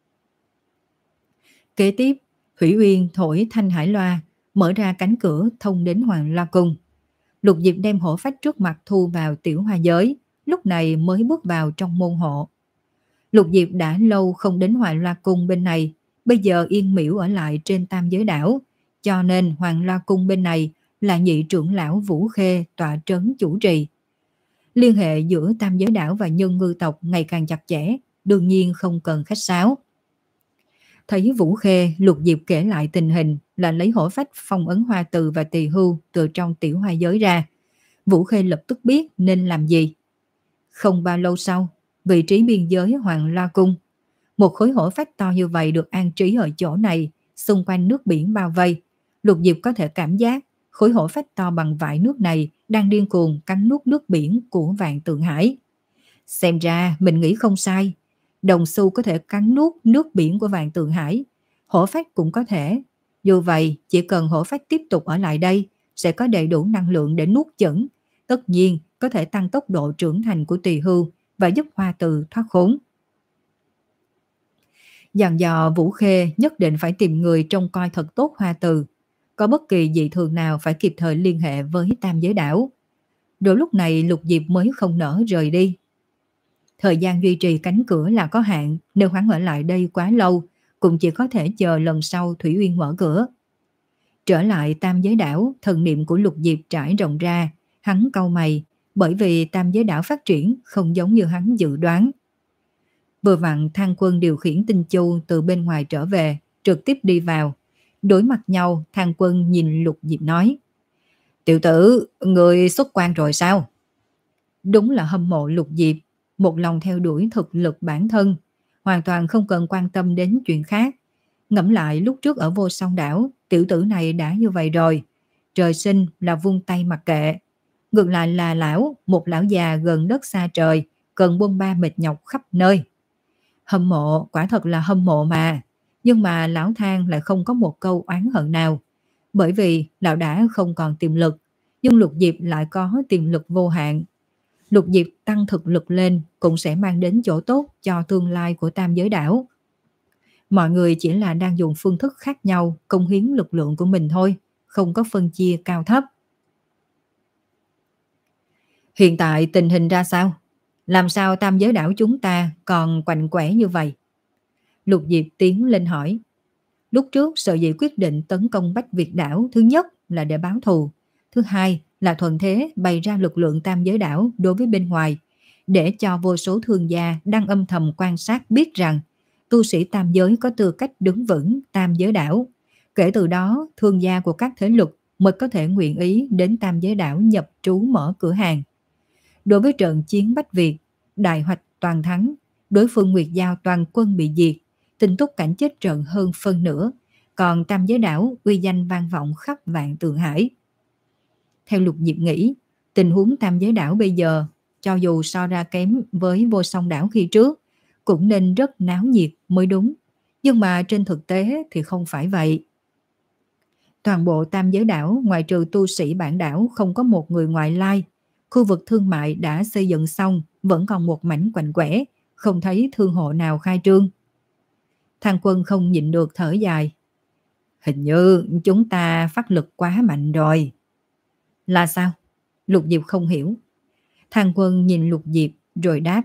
Kế tiếp, Thủy Uyên thổi thanh hải loa, mở ra cánh cửa thông đến Hoàng La Cung. Lục Diệp đem hổ phách trước mặt thu vào tiểu hoa giới, lúc này mới bước vào trong môn hộ. Lục Diệp đã lâu không đến Hoàng La Cung bên này, bây giờ yên miễu ở lại trên Tam Giới Đảo, cho nên Hoàng La Cung bên này là nhị trưởng lão Vũ Khê tọa trấn chủ trì. Liên hệ giữa Tam Giới Đảo và nhân ngư tộc ngày càng chặt chẽ, đương nhiên không cần khách sáo. Thấy Vũ Khê, Lục Diệp kể lại tình hình là lấy hổ phách phong ấn Hoa Từ và Tỳ Hưu từ trong tiểu hoa giới ra. Vũ Khê lập tức biết nên làm gì. Không bao lâu sau, vị trí biên giới Hoàng La Cung, một khối hổ phách to như vậy được an trí ở chỗ này, xung quanh nước biển bao vây. Lục Diệp có thể cảm giác khối hổ phách to bằng vải nước này đang điên cuồng cắn nuốt nước biển của Vạn Tượng Hải. Xem ra mình nghĩ không sai, đồng xu có thể cắn nuốt nước biển của Vạn Tượng Hải, hổ phách cũng có thể. Dù vậy, chỉ cần hổ phách tiếp tục ở lại đây, sẽ có đầy đủ năng lượng để nuốt chửng, tất nhiên có thể tăng tốc độ trưởng thành của Tỳ Hưu và giúp Hoa Từ thoát khốn. Dặn dò Vũ Khê nhất định phải tìm người trông coi thật tốt Hoa Từ. có bất kỳ dị thường nào phải kịp thời liên hệ với tam giới đảo. Rồi lúc này Lục Diệp mới không nỡ rời đi. Thời gian duy trì cánh cửa là có hạn, nếu hắn ở lại đây quá lâu, cũng chỉ có thể chờ lần sau Thủy Uyên mở cửa. Trở lại tam giới đảo, thần niệm của Lục Diệp trải rộng ra, hắn cau mày, bởi vì tam giới đảo phát triển không giống như hắn dự đoán. Vừa vặn Thang Quân điều khiển tinh chu từ bên ngoài trở về, trực tiếp đi vào. Đối mặt nhau, Thang Quân nhìn Lục Diệp nói: "Tiểu tử, người xuất quan rồi sao?" Đúng là hâm mộ Lục Diệp, một lòng theo đuổi thực lực bản thân, hoàn toàn không cần quan tâm đến chuyện khác. Ngẫm lại lúc trước ở Vô Song đảo, tiểu tử này đã như vậy rồi, trời sinh là vung tay mặc kệ. Ngược lại là lão, một lão già gần đất xa trời, cần bôn ba mệt nhọc khắp nơi. Hâm mộ, quả thật là hâm mộ mà, nhưng mà lão Thang lại không có một câu oán hận nào, bởi vì lão đã không còn tiềm lực, nhưng Lục Diệp lại có tiềm lực vô hạn. Lục Diệp tăng thực lực lên cũng sẽ mang đến chỗ tốt cho tương lai của tam giới đảo. Mọi người chỉ là đang dùng phương thức khác nhau cống hiến lực lượng của mình thôi, không có phân chia cao thấp. Hiện tại tình hình ra sao? Làm sao tam giới đảo chúng ta còn quạnh quẻ như vậy? Lục Diệp tiến lên hỏi. Lúc trước sở dĩ quyết định tấn công Bách Việt đảo, thứ nhất là để báo thù, thứ hai là thuận thế bày ra lực lượng tam giới đảo đối với bên ngoài, để cho vô số thương gia đang âm thầm quan sát biết rằng tu sĩ tam giới có tư cách đứng vững tam giới đảo. Kể từ đó, thương gia của các thế lực mới có thể nguyện ý đến tam giới đảo nhập trú mở cửa hàng. Đối với trận chiến Bách Việt, đại hoạch toàn thắng, đối phương Nguyệt Giao toàn quân bị diệt, Tinh Túc cảnh chết trận hơn phân nửa, còn tam giới đảo uy danh vang vọng khắp vạn Tượng Hải. Theo Lục Diệp nghĩ, tình huống tam giới đảo bây giờ, cho dù so ra kém với Vô Song đảo khi trước, cũng nên rất náo nhiệt mới đúng, nhưng mà trên thực tế thì không phải vậy. Toàn bộ tam giới đảo ngoài trừ tu sĩ bản đảo không có một người ngoại lai, khu vực thương mại đã xây dựng xong, vẫn còn một mảnh quạnh quẻ, không thấy thương hộ nào khai trương. Thang Quân không nhịn được thở dài. Hình như chúng ta phát lực quá mạnh rồi. Là sao? Lục Diệp không hiểu. Thang Quân nhìn Lục Diệp rồi đáp.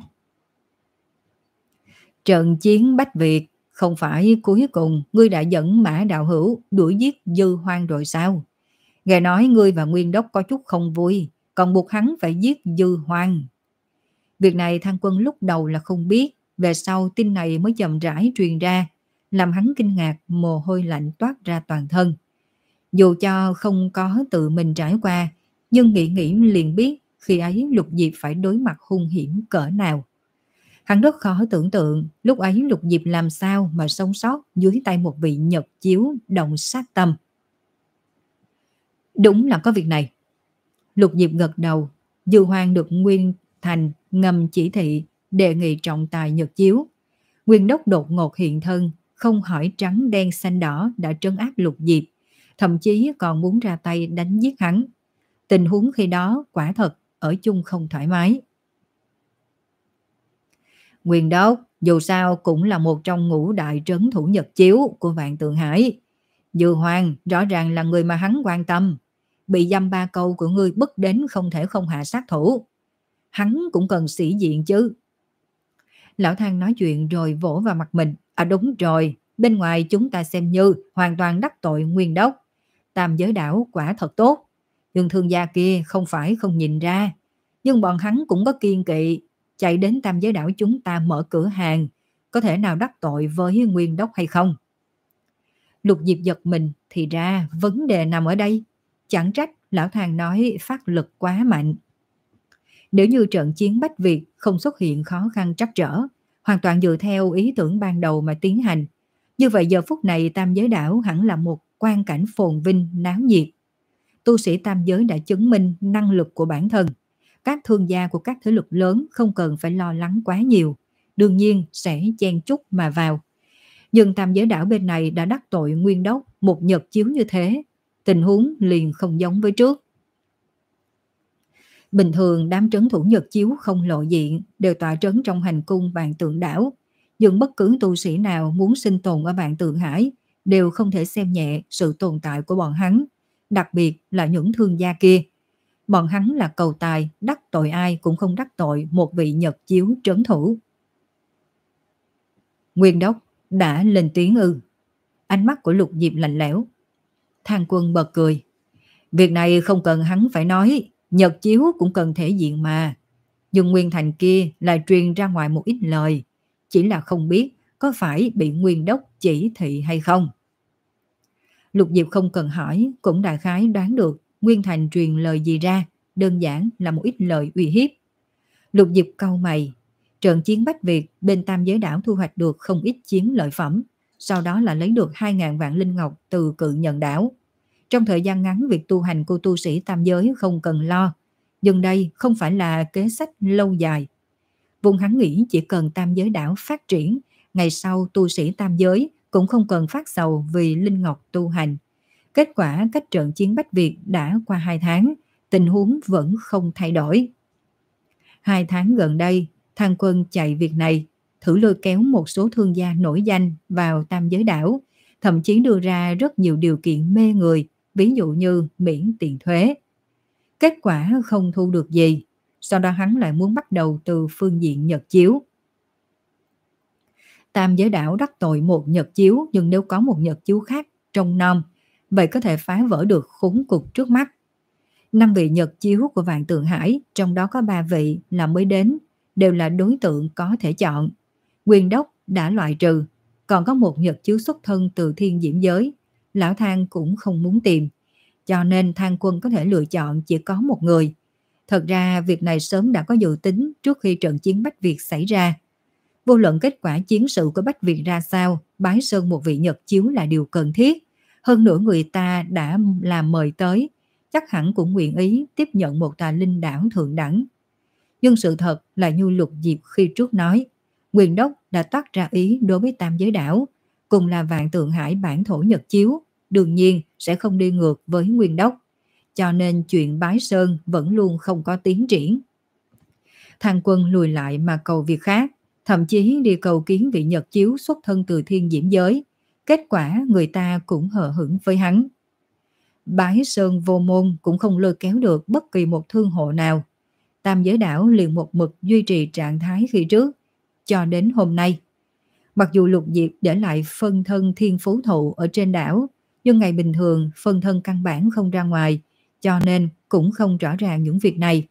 Trận chiến Bách Việt không phải cuối cùng ngươi đã dẫn Mã Đạo Hữu đuổi giết Dư Hoang rồi sao? Nghe nói ngươi và Nguyên Đốc có chút không vui, còn buộc hắn phải giết Dư Hoang. Việc này Thang Quân lúc đầu là không biết, về sau tin này mới chậm rãi truyền ra, làm hắn kinh ngạc, mồ hôi lạnh toát ra toàn thân. Dù cho không có tự mình trải qua, nhưng nghĩ nghĩ liền biết khi ấy Lục Diệp phải đối mặt hung hiểm cỡ nào. Hắn rất khó tưởng tượng lúc ấy Lục Diệp làm sao mà sống sót dưới tay một vị Nhật Chiếu động sát tâm. Đúng là có việc này. Lục Diệp gật đầu. Dư Hoang được Nguyên Thành ngầm chỉ thị đề nghị trọng tài Nhật Chiếu. Nguyên Đốc đột ngột hiện thân, không hỏi trắng đen xanh đỏ đã trấn áp Lục Diệp, thậm chí còn muốn ra tay đánh giết hắn. Tình huống khi đó quả thật ở chung không thoải mái. Nguyên Đốc dù sao cũng là một trong ngũ đại trấn thủ Nhật Chiếu của Vạn Tượng Hải. Dư Hoang rõ ràng là người mà hắn quan tâm, bị dăm ba câu của ngươi bức đến không thể không hạ sát thủ. Hắn cũng cần sĩ diện chứ. Lão Thang nói chuyện rồi vỗ vào mặt mình. À đúng rồi, bên ngoài chúng ta xem như hoàn toàn đắc tội Nguyên Đốc. Tam giới đảo quả thật tốt, nhưng thương gia kia không phải không nhìn ra, nhưng bọn hắn cũng có kiên kỵ, chạy đến tam giới đảo chúng ta mở cửa hàng, có thể nào đắc tội với Nguyên Đốc hay không? Lục Diệp giật mình, thì ra vấn đề nằm ở đây. Chẳng trách Lão Thang nói phát lực quá mạnh. Nếu như trận chiến Bách Việt không xuất hiện khó khăn trắc trở, hoàn toàn dựa theo ý tưởng ban đầu mà tiến hành, như vậy giờ phút này tam giới đảo hẳn là một quang cảnh phồn vinh náo nhiệt. Tu sĩ tam giới đã chứng minh năng lực của bản thân. Các thương gia của các thế lực lớn không cần phải lo lắng quá nhiều, đương nhiên sẽ chen chúc mà vào. Nhưng tam giới đảo bên này đã đắc tội Nguyên Đốc một Nhật Chiếu như thế, tình huống liền không giống với trước. Bình thường đám trấn thủ Nhật Chiếu không lộ diện, đều tọa trấn trong hành cung Vạn Tượng đảo. Nhưng bất cứ tu sĩ nào muốn sinh tồn ở Vạn Tượng Hải đều không thể xem nhẹ sự tồn tại của bọn hắn, đặc biệt là những thương gia kia. Bọn hắn là cầu tài, đắc tội ai cũng không đắc tội một vị Nhật Chiếu trấn thủ. Nguyên Đốc đã lên tiếng ư? Ánh mắt của Lục Diệp lạnh lẽo. Thang Quân bật cười. Việc này không cần hắn phải nói, Nhật Chiếu cũng cần thể diện mà. Nhưng Nguyên Thành kia lại truyền ra ngoài một ít lời, chỉ là không biết có phải bị Nguyên Đốc chỉ thị hay không. Lục Diệp không cần hỏi, cũng đại khái đoán được Nguyên Thành truyền lời gì ra, đơn giản là một ít lời uy hiếp. Lục Diệp cau mày, trận chiến Bách Việt bên Tam Giới Đảo thu hoạch được không ít chiến lợi phẩm, sau đó là lấy được hai ngàn vạn linh ngọc từ Cự Nhận Đảo. Trong thời gian ngắn việc tu hành của tu sĩ Tam Giới không cần lo, nhưng đây không phải là kế sách lâu dài. Vùng hắn nghĩ chỉ cần Tam Giới Đảo phát triển, ngày sau tu sĩ Tam Giới cũng không cần phát sầu vì linh ngọc tu hành. Kết quả cách trận chiến Bách Việt đã qua hai tháng, tình huống vẫn không thay đổi. Hai tháng gần đây, Thang Quân chạy việc này, thử lôi kéo một số thương gia nổi danh vào Tam Giới Đảo, thậm chí đưa ra rất nhiều điều kiện mê người, ví dụ như miễn tiền thuế. Kết quả không thu được gì, sau đó hắn lại muốn bắt đầu từ phương diện Nhật Chiếu. Tam Giới Đảo đắc tội một Nhật Chiếu, nhưng nếu có một Nhật Chiếu khác trong nom, vậy có thể phá vỡ được khốn cục trước mắt. Năm vị Nhật Chiếu của Vạn Tượng Hải, trong đó có ba vị là mới đến, đều là đối tượng có thể chọn. Nguyên Đốc đã loại trừ, còn có một Nhật Chiếu xuất thân từ Thiên Diễm Giới, lão Thang cũng không muốn tìm, cho nên Thang Quân có thể lựa chọn chỉ có một người. Thật ra việc này sớm đã có dự tính trước khi trận chiến Bách Việt xảy ra. Vô luận kết quả chiến sự của Bách Việt ra sao, bái sơn một vị Nhật Chiếu là điều cần thiết. Hơn nữa người ta đã làm mời tới, chắc hẳn cũng nguyện ý tiếp nhận một tà linh đảo thượng đẳng. Nhưng sự thật là như Lục Diệp khi trước nói, Nguyên Đốc đã toát ra ý đối với Tam Giới Đảo, cùng là Vạn Tượng Hải bản thổ Nhật Chiếu, đương nhiên sẽ không đi ngược với Nguyên Đốc, cho nên chuyện bái sơn vẫn luôn không có tiến triển. Thang Quân lùi lại mà cầu việc khác, thậm chí đi cầu kiến vị Nhật Chiếu xuất thân từ Thiên Diễm Giới, kết quả người ta cũng hờ hững với hắn. Bái sơn vô môn cũng không lôi kéo được bất kỳ một thương hộ nào. Tam Giới Đảo liền một mực duy trì trạng thái khi trước, cho đến hôm nay. Mặc dù Lục Diệp để lại phân thân Thiên Phú Thụ ở trên đảo, nhưng ngày bình thường phân thân căn bản không ra ngoài, cho nên cũng không rõ ràng những việc này.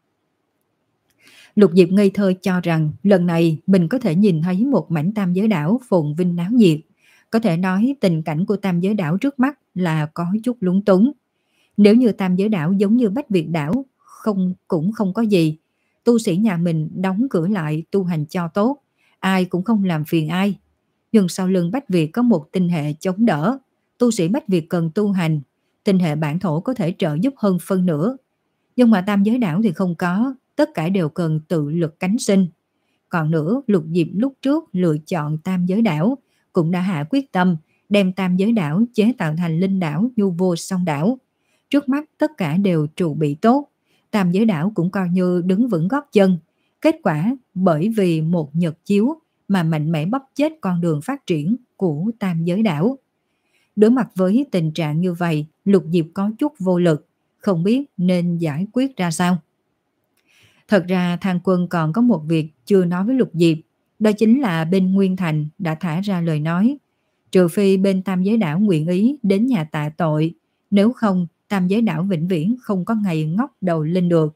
Lục Diệp ngây thơ cho rằng lần này mình có thể nhìn thấy một mảnh Tam Giới Đảo phồn vinh náo nhiệt. Có thể nói tình cảnh của Tam Giới Đảo trước mắt là có chút lúng túng. Nếu như Tam Giới Đảo giống như Bách Việt Đảo, không cũng không có gì. Tu sĩ nhà mình đóng cửa lại tu hành cho tốt, ai cũng không làm phiền ai. Nhưng sau lưng Bách Việt có một tinh hệ chống đỡ, tu sĩ Bách Việt cần tu hành, tinh hệ bản thổ có thể trợ giúp hơn phân nửa. Nhưng mà Tam Giới Đảo thì không có, tất cả đều cần tự lực cánh sinh. Còn nữa, Lục Diệp lúc trước lựa chọn Tam Giới Đảo, cũng đã hạ quyết tâm đem Tam Giới Đảo chế tạo thành linh đảo Nhu Vô Song Đảo. Trước mắt tất cả đều trụ bị tốt, Tam Giới Đảo cũng coi như đứng vững gót chân. Kết quả bởi vì một Nhật Chiếu mà mạnh mẽ bóp chết con đường phát triển của Tam Giới Đảo. Đối mặt với tình trạng như vậy, Lục Diệp có chút vô lực, không biết nên giải quyết ra sao. Thật ra Thang Quân còn có một việc chưa nói với Lục Diệp, đó chính là bên Nguyên Thành đã thả ra lời nói, trừ phi bên Tam Giới Đảo nguyện ý đến nhà tạ tội, nếu không Tam Giới Đảo vĩnh viễn không có ngày ngóc đầu lên được.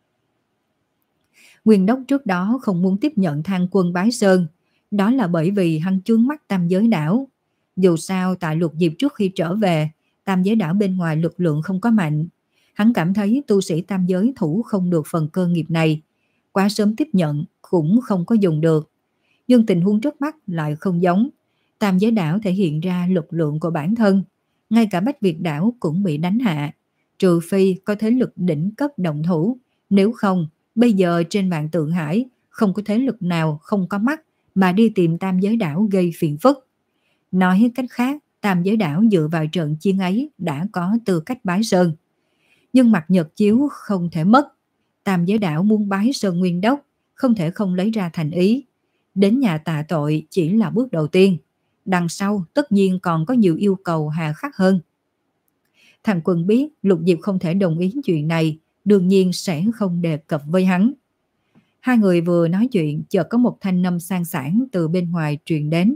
Nguyên Đốc trước đó không muốn tiếp nhận Thang Quân bái sơn, đó là bởi vì hắn chướng mắt Tam Giới Đảo. Dù sao tại Lục Diệp trước khi trở về, Tam Giới Đảo bên ngoài lực lượng không có mạnh. Hắn cảm thấy tu sĩ Tam Giới thủ không được phần cơ nghiệp này, quá sớm tiếp nhận cũng không có dùng được. Nhưng tình huống trước mắt lại không giống. Tam Giới Đảo thể hiện ra lực lượng của bản thân, ngay cả Bách Việt Đảo cũng bị đánh hạ, trừ phi có thế lực đỉnh cấp động thủ, nếu không bây giờ trên Vạn Tượng Hải không có thế lực nào không có mắt mà đi tìm Tam Giới Đảo gây phiền phức. Nói cách khác, Tam Giới Đảo dựa vào trận chiến ấy đã có tư cách bái sơn. Nhưng mặt Nhật Chiếu không thể mất. Tam Giới Đảo muốn bái sơn Nguyên Đốc, không thể không lấy ra thành ý. Đến nhà tạ tội chỉ là bước đầu tiên. đằng sau tất nhiên còn có nhiều yêu cầu hà khắc hơn. Thằng Quân biết Lục Diệp không thể đồng ý chuyện này, đương nhiên sẽ không đề cập với hắn. Hai người vừa nói chuyện, chợt có một thanh âm sang sảng từ bên ngoài truyền đến.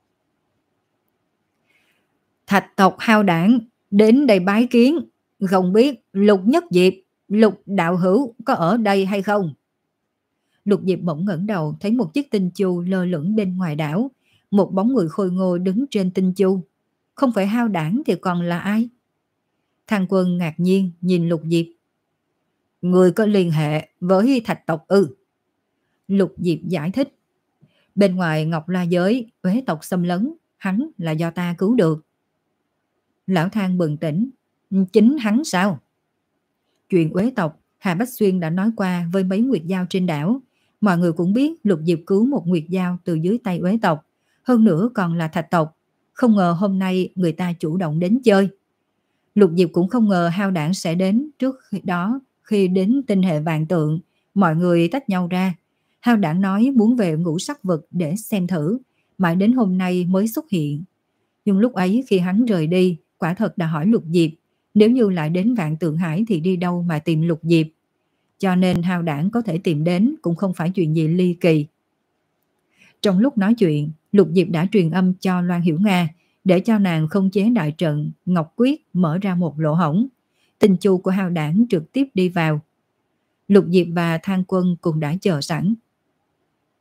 Thạch tộc Hao Đảng đến đây bái kiến, không biết Lục Nhất Diệp, Lục đạo hữu có ở đây hay không? Lục Diệp bỗng ngẩng đầu, thấy một chiếc tinh chu lơ lửng bên ngoài đảo, một bóng người khôi ngô đứng trên tinh chu. Không phải Hao Đảng thì còn là ai? Thang Quân ngạc nhiên nhìn Lục Diệp. Người có liên hệ với Thạch tộc ư? Lục Diệp giải thích. Bên ngoài Ngọc La giới, Uế tộc xâm lấn, hắn là do ta cứu được. Lão Thang bừng tỉnh. Chính hắn sao? Chuyện Uế tộc, Hà Bách Xuyên đã nói qua với mấy nguyệt giao trên đảo. Mọi người cũng biết Lục Diệp cứu một nguyệt giao từ dưới tay Uế tộc, hơn nữa còn là Thạch tộc. Không ngờ hôm nay người ta chủ động đến chơi. Lục Diệp cũng không ngờ Hao Đảng sẽ đến. Trước đó khi đến tinh hệ vạn tượng, mọi người tách nhau ra. Hao Đảng nói muốn về ngũ sắc vực để xem thử, mãi đến hôm nay mới xuất hiện. Nhưng lúc ấy khi hắn rời đi, quả thật đã hỏi Lục Diệp, nếu như lại đến vạn tượng hải thì đi đâu mà tìm Lục Diệp. Cho nên Hao Đảng có thể tìm đến cũng không phải chuyện gì ly kỳ. Trong lúc nói chuyện, Lục Diệp đã truyền âm cho Loan Hiểu Nga, để cho nàng không chế đại trận Ngọc Quyết mở ra một lỗ hổng. Tinh chu của Hao Đảng trực tiếp đi vào. Lục Diệp và Thang Quân cũng đã chờ sẵn.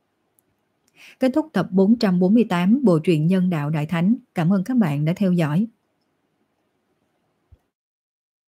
Kết thúc tập bốn trăm bốn mươi tám bộ truyện Nhân đạo Đại Thánh. Cảm ơn các bạn đã theo dõi.